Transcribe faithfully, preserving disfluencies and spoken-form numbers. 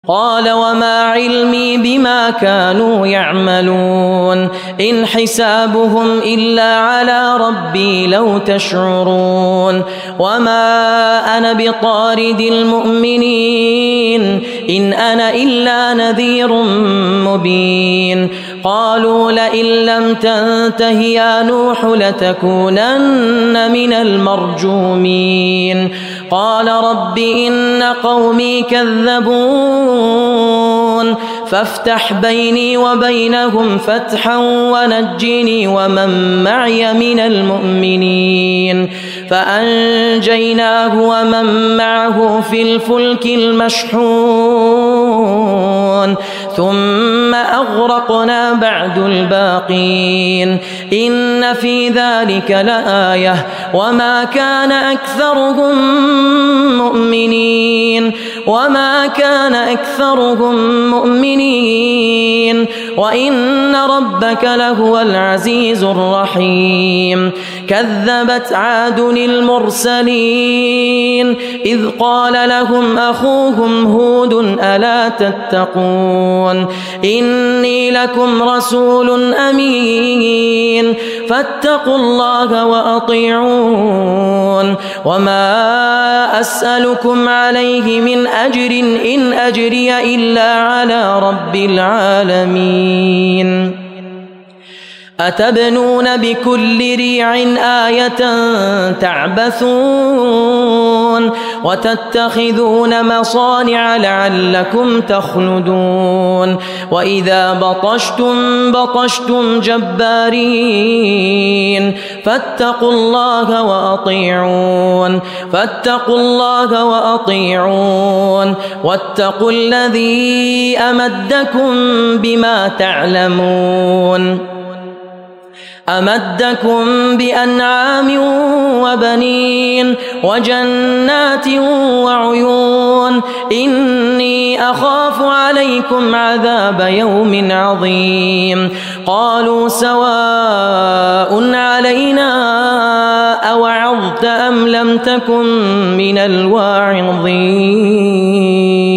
قال وما علمي بما كانوا يعملون إن حسابهم إلا على ربي لو تشعرون وما أنا بطارد المؤمنين إن أنا إلا نذير مبين قالوا لئن لم تنته يا نوح لتكونن من المرجومين قال رب إن قومي كذبون فافتح بيني وبينهم فتحا ونجني ومن معي من المؤمنين فأنجيناه ومن معه في الفلك المشحون ثم أغرقنا بعد الباقين إن في ذلك لآية وما كان أكثرهم مؤمنين وما كان أكثرهم مؤمنين وإن ربك لهو العزيز الرحيم كذبت عاد المرسلين إذ قال لهم أخوهم هود ألا تتقون إني لكم رسول أمين فاتقوا الله وأطيعون وما أسألكم عليه من أجر إن أجري إلا على رب العالمين أتبنون بكل ريع آية تعبثون وتتخذون مصانع لعلكم تخلدون وإذا بطشتم بطشتم جبارين فاتقوا الله وأطيعون فاتقوا الله وأطيعون واتقوا الذي أمدكم بما تعلمون أمدكم بأنعام وبنين وجنات وعيون إني أخاف عليكم عذاب يوم عظيم قالوا سواء علينا أوعظت أم لم تكن من الواعظين